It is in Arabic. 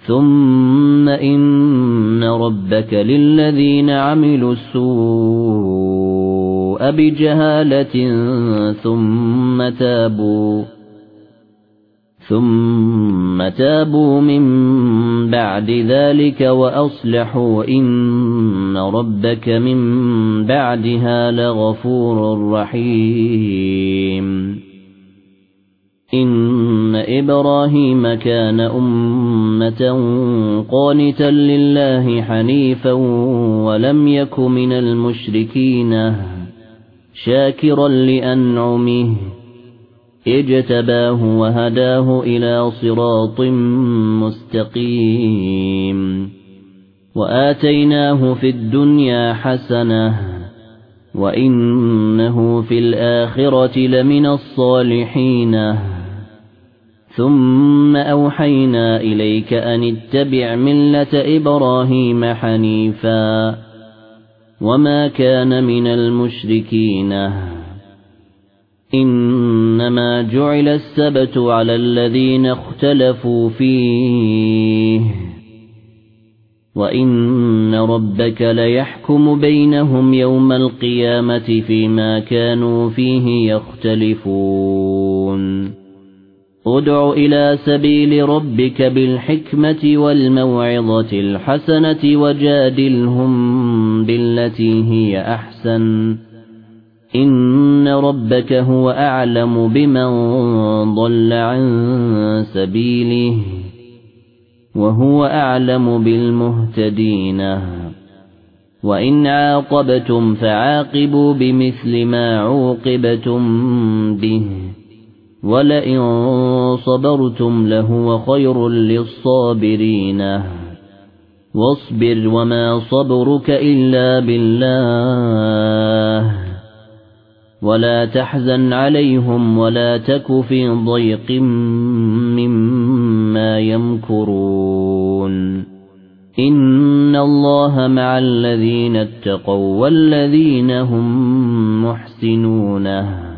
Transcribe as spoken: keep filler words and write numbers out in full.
ثم إن ربك للذين عملوا السوء بجهالة ثم تابوا ثم تابوا من بعد ذلك وأصلحوا إن ربك من بعدها لغفور رحيم. إن إبراهيم كان أمة قانتا لله حنيفا ولم يك من المشركين شاكرا لأنعمه اجتباه وهداه إلى صراط مستقيم وآتيناه في الدنيا حسنة وإنه في الآخرة لمن الصالحين. ثم أوحينا إليك أن اتبع ملة إبراهيم حنيفا وما كان من المشركين. إنما جعل السبت على الذين اختلفوا فيه وإن ربك ليحكم بينهم يوم القيامة فيما كانوا فيه يختلفون. ادع إلى سبيل ربك بالحكمة والموعظة الحسنة وجادلهم بالتي هي أحسن إن ربك هو أعلم بمن ضل عن سبيله وهو أعلم بالمهتدين. وإن عاقبتم فعاقبوا بمثل ما عوقبتم به ولئن صبرتم لهو خير للصابرين. واصبر وما صبرك إلا بالله ولا تحزن عليهم ولا تك في ضيق مما يمكرون. إن الله مع الذين اتقوا والذين هم محسنون.